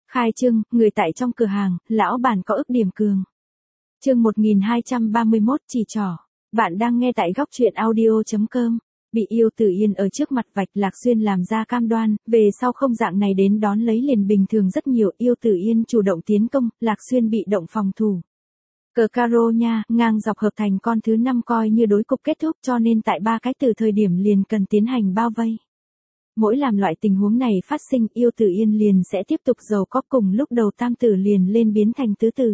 Khai trương, người tại trong cửa hàng, lão bản có ức điểm cường. Chương 1231 chỉ trỏ. Bạn đang nghe tại góc truyện audio.com. Bị Yêu Tử Yên ở trước mặt vạch Lạc Xuyên làm ra cam đoan, về sau không dạng này đến đón lấy liền bình thường rất nhiều. Yêu Tử Yên chủ động tiến công, Lạc Xuyên bị động phòng thủ. Cờ caro nha, ngang dọc hợp thành con thứ 5 coi như đối cục kết thúc, cho nên tại 3 cái từ thời điểm liền cần tiến hành bao vây. Mỗi làm loại tình huống này phát sinh, Yêu Tử Yên liền sẽ tiếp tục giàu có, cùng lúc đầu tam tử liền lên biến thành tứ tử.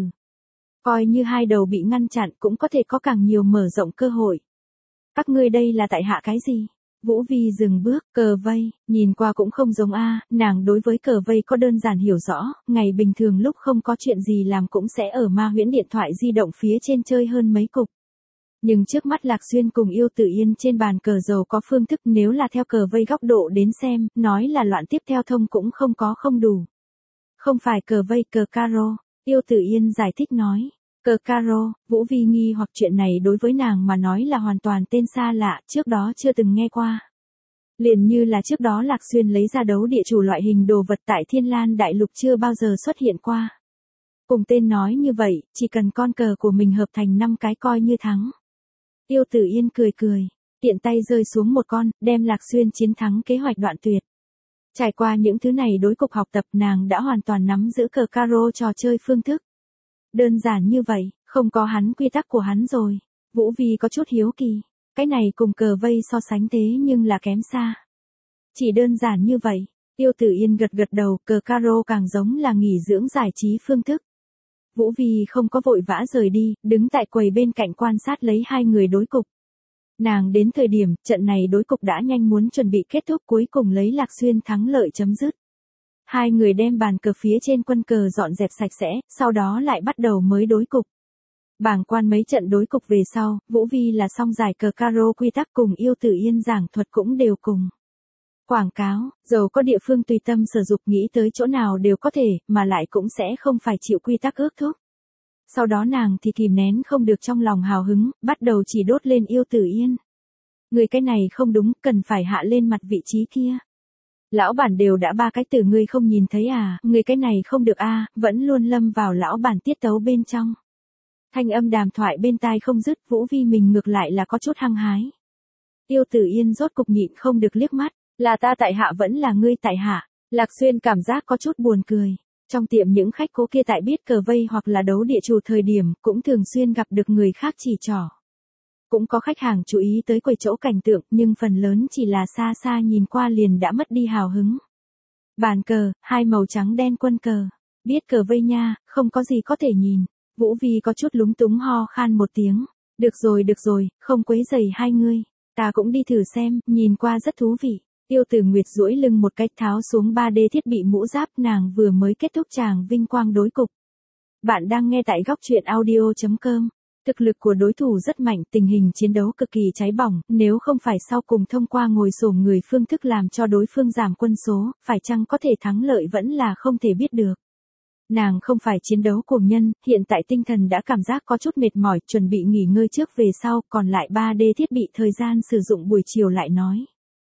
Coi như hai đầu bị ngăn chặn cũng có thể có càng nhiều mở rộng cơ hội. Các ngươi đây là tại hạ cái gì? Vũ Vi dừng bước, cờ vây, nhìn qua cũng không giống nàng đối với cờ vây có đơn giản hiểu rõ, ngày bình thường lúc không có chuyện gì làm cũng sẽ ở Ma Huyễn điện thoại di động phía trên chơi hơn mấy cục. Nhưng trước mắt Lạc Xuyên cùng Yêu Tử Yên trên bàn cờ giàu có phương thức, nếu là theo cờ vây góc độ đến xem, nói là loạn tiếp theo thông cũng không đủ. Không phải cờ vây, cờ caro, Yêu Tử Yên giải thích nói. Cờ caro, Vũ Vi nghi hoặc chuyện này đối với nàng mà nói là hoàn toàn tên xa lạ, trước đó chưa từng nghe qua. Liền như là trước đó Lạc Xuyên lấy ra đấu địa chủ loại hình đồ vật tại Thiên Lan Đại Lục chưa bao giờ xuất hiện qua. Cùng tên nói như vậy, chỉ cần con cờ của mình hợp thành 5 cái coi như thắng. Yêu Tử Yên cười, tiện tay rơi xuống một con, đem Lạc Xuyên chiến thắng kế hoạch đoạn tuyệt. Trải qua những thứ này đối cục học tập, nàng đã hoàn toàn nắm giữ cờ caro trò chơi phương thức. Đơn giản như vậy, không có hắn quy tắc của hắn rồi. Vũ Vi có chút hiếu kỳ, cái này cùng cờ vây so sánh thế nhưng là kém xa. Chỉ đơn giản như vậy, Yêu Tử Yên gật đầu, cờ caro càng giống là nghỉ dưỡng giải trí phương thức. Vũ Vi không có vội vã rời đi, đứng tại quầy bên cạnh quan sát lấy hai người đối cục. Nàng đến thời điểm, trận này đối cục đã nhanh muốn chuẩn bị kết thúc, cuối cùng lấy Lạc Xuyên thắng lợi chấm dứt. Hai người đem bàn cờ phía trên quân cờ dọn dẹp sạch sẽ, sau đó lại bắt đầu mới đối cục. Bảng quan mấy trận đối cục về sau, Vũ Vi là xong giải cờ caro quy tắc cùng Yêu Tử Yên giảng thuật cũng đều cùng. Quảng cáo, dầu có địa phương tùy tâm sử dụng, nghĩ tới chỗ nào đều có thể, mà lại cũng sẽ không phải chịu quy tắc ước thúc. Sau đó nàng thì kìm nén không được trong lòng hào hứng, bắt đầu chỉ đốt lên Yêu Tử Yên. Người cái này không đúng, cần phải hạ lên mặt vị trí kia. Lão bản đều đã 3 cái từ ngươi không nhìn thấy người cái này không được vẫn luôn lâm vào lão bản tiết tấu bên trong. Thanh âm đàm thoại bên tai không dứt, Vũ Vi mình ngược lại là có chút hăng hái. Yêu Tử Yên rốt cục nhịn không được liếc mắt, là ta tại hạ vẫn là ngươi tại hạ. Lạc Xuyên cảm giác có chút buồn cười. Trong tiệm những khách cố kia tại biết cờ vây hoặc là đấu địa chủ thời điểm, cũng thường xuyên gặp được người khác chỉ trỏ. Cũng có khách hàng chú ý tới quầy chỗ cảnh tượng, nhưng phần lớn chỉ là xa xa nhìn qua liền đã mất đi hào hứng. Bàn cờ, 2 màu trắng đen quân cờ. Biết cờ vây nha, không có gì có thể nhìn. Vũ Vi có chút lúng túng ho khan một tiếng. Được rồi, không quấy rầy hai ngươi. Ta cũng đi thử xem, nhìn qua rất thú vị. Yêu Tử Nguyệt duỗi lưng một cách tháo xuống 3D thiết bị mũ giáp, nàng vừa mới kết thúc tràng vinh quang đối cục. Bạn đang nghe tại góc truyện audio.com. Thực lực của đối thủ rất mạnh, tình hình chiến đấu cực kỳ cháy bỏng, nếu không phải sau cùng thông qua ngồi xổm người phương thức làm cho đối phương giảm quân số, phải chăng có thể thắng lợi vẫn là không thể biết được. Nàng không phải chiến đấu cuồng nhân, hiện tại tinh thần đã cảm giác có chút mệt mỏi, chuẩn bị nghỉ ngơi trước về sau, còn lại 3D thiết bị thời gian sử dụng buổi chiều lại nói.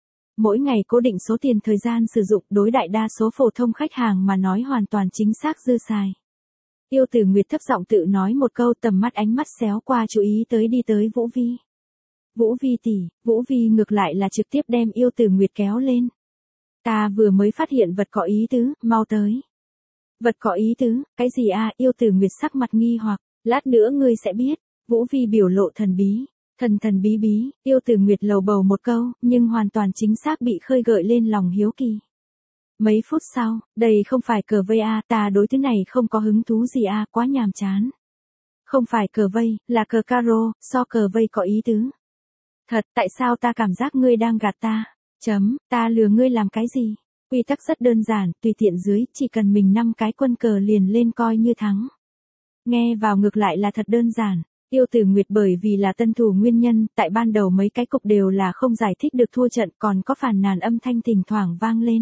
Mỗi ngày cố định số tiền thời gian sử dụng, đối đại đa số phổ thông khách hàng mà nói hoàn toàn chính xác dư xài. Yêu Tử Nguyệt thấp giọng tự nói một câu, tầm mắt ánh mắt xéo qua chú ý tới đi tới Vũ Vi. Vũ Vi tỷ, Vũ Vi ngược lại là trực tiếp đem Yêu Tử Nguyệt kéo lên. Ta vừa mới phát hiện vật có ý tứ, mau tới. Vật có ý tứ, cái gì Yêu Tử Nguyệt sắc mặt nghi hoặc, lát nữa ngươi sẽ biết. Vũ Vi biểu lộ thần bí, thần bí, Yêu Tử Nguyệt lầu bầu một câu, nhưng hoàn toàn chính xác bị khơi gợi lên lòng hiếu kỳ. Mấy phút sau, đây không phải cờ vây ta đối thứ này không có hứng thú gì quá nhàm chán. Không phải cờ vây, là cờ caro, so cờ vây có ý tứ. Thật, tại sao ta cảm giác ngươi đang gạt ta? Ta lừa ngươi làm cái gì? Quy tắc rất đơn giản, tùy tiện dưới, chỉ cần mình 5 cái quân cờ liền lên coi như thắng. Nghe vào ngược lại là thật đơn giản. Yêu Tử Nguyệt bởi vì là tân thủ nguyên nhân, tại ban đầu mấy cái cục đều là không giải thích được thua trận, còn có phàn nàn âm thanh thỉnh thoảng vang lên.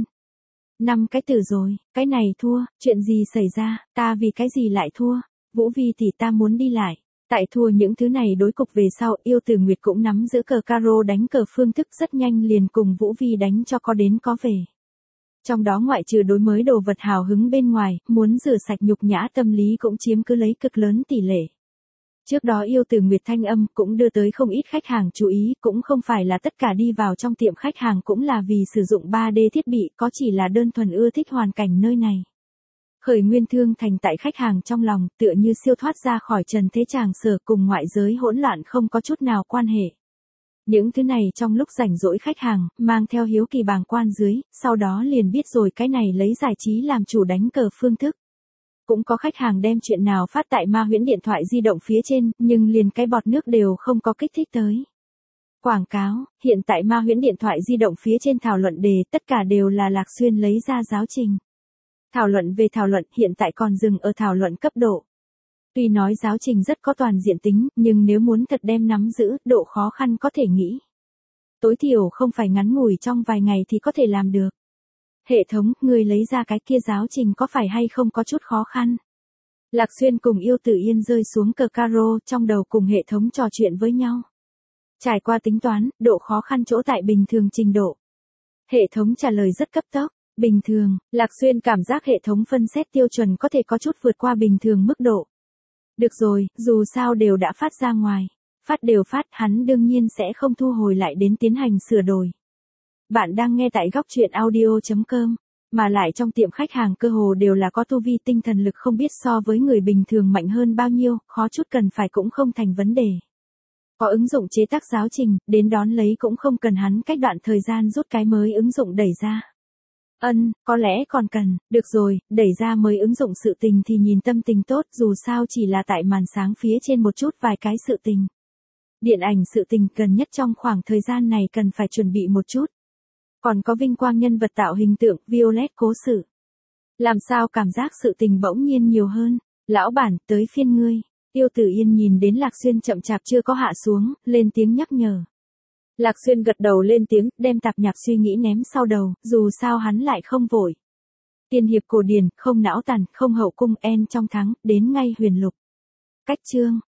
5 cái từ rồi, cái này thua, chuyện gì xảy ra, ta vì cái gì lại thua? Vũ Vi tỷ, ta muốn đi lại. Tại thua những thứ này đối cục về sau, Yêu Tử Nguyệt cũng nắm giữ cờ caro đánh cờ phương thức, rất nhanh liền cùng Vũ Vi đánh cho có đến có về. Trong đó ngoại trừ đối mới đồ vật hào hứng bên ngoài, muốn rửa sạch nhục nhã tâm lý cũng chiếm cứ lấy cực lớn tỷ lệ. Trước đó yêu từ Nguyệt Thanh Âm cũng đưa tới không ít khách hàng chú ý, cũng không phải là tất cả đi vào trong tiệm khách hàng cũng là vì sử dụng 3D thiết bị, có chỉ là đơn thuần ưa thích hoàn cảnh nơi này. Khởi nguyên thương thành tại khách hàng trong lòng, tựa như siêu thoát ra khỏi trần thế tràng sở cùng ngoại giới hỗn loạn không có chút nào quan hệ. Những thứ này trong lúc rảnh rỗi khách hàng, mang theo hiếu kỳ bàng quan dưới, sau đó liền biết rồi cái này lấy giải trí làm chủ đánh cờ phương thức. Cũng có khách hàng đem chuyện nào phát tại Ma Huyễn điện thoại di động phía trên, nhưng liền cái bọt nước đều không có kích thích tới. Quảng cáo, hiện tại Ma Huyễn điện thoại di động phía trên thảo luận đề, tất cả đều là Lạc Xuyên lấy ra giáo trình. Thảo luận về thảo luận hiện tại còn dừng ở thảo luận cấp độ. Tuy nói giáo trình rất có toàn diện tính, nhưng nếu muốn thật đem nắm giữ, độ khó khăn có thể nghĩ. Tối thiểu không phải ngắn ngủi trong vài ngày thì có thể làm được. Hệ thống, người lấy ra cái kia giáo trình có phải hay không có chút khó khăn? Lạc Xuyên cùng Yêu Tử Yên rơi xuống cờ caro, trong đầu cùng hệ thống trò chuyện với nhau. Trải qua tính toán, độ khó khăn chỗ tại bình thường trình độ. Hệ thống trả lời rất cấp tốc. Bình thường, Lạc Xuyên cảm giác hệ thống phân xét tiêu chuẩn có thể có chút vượt qua bình thường mức độ. Được rồi, dù sao đều đã phát ra ngoài. Phát đều phát, hắn đương nhiên sẽ không thu hồi lại đến tiến hành sửa đổi. Bạn đang nghe tại góc truyện audio.com, mà lại trong tiệm khách hàng cơ hồ đều là có tu vi tinh thần lực không biết so với người bình thường mạnh hơn bao nhiêu, khó chút cần phải cũng không thành vấn đề. Có ứng dụng chế tác giáo trình, đến đón lấy cũng không cần hắn cách đoạn thời gian rút cái mới ứng dụng đẩy ra. Có lẽ còn cần, được rồi, đẩy ra mới ứng dụng sự tình thì nhìn tâm tình tốt, dù sao chỉ là tại màn sáng phía trên một chút vài cái sự tình. Điện ảnh sự tình gần nhất trong khoảng thời gian này cần phải chuẩn bị một chút. Còn có vinh quang nhân vật tạo hình tượng, Violet cố sự. Làm sao cảm giác sự tình bỗng nhiên nhiều hơn, lão bản, tới phiên ngươi. Yêu Tử Yên nhìn đến Lạc Xuyên chậm chạp chưa có hạ xuống, lên tiếng nhắc nhở. Lạc Xuyên gật đầu lên tiếng, đem tạp nhạp suy nghĩ ném sau đầu, dù sao hắn lại không vội. Tiên hiệp cổ điển, không não tàn, không hậu cung, en trong thắng, đến ngay huyền lục. Cách chương,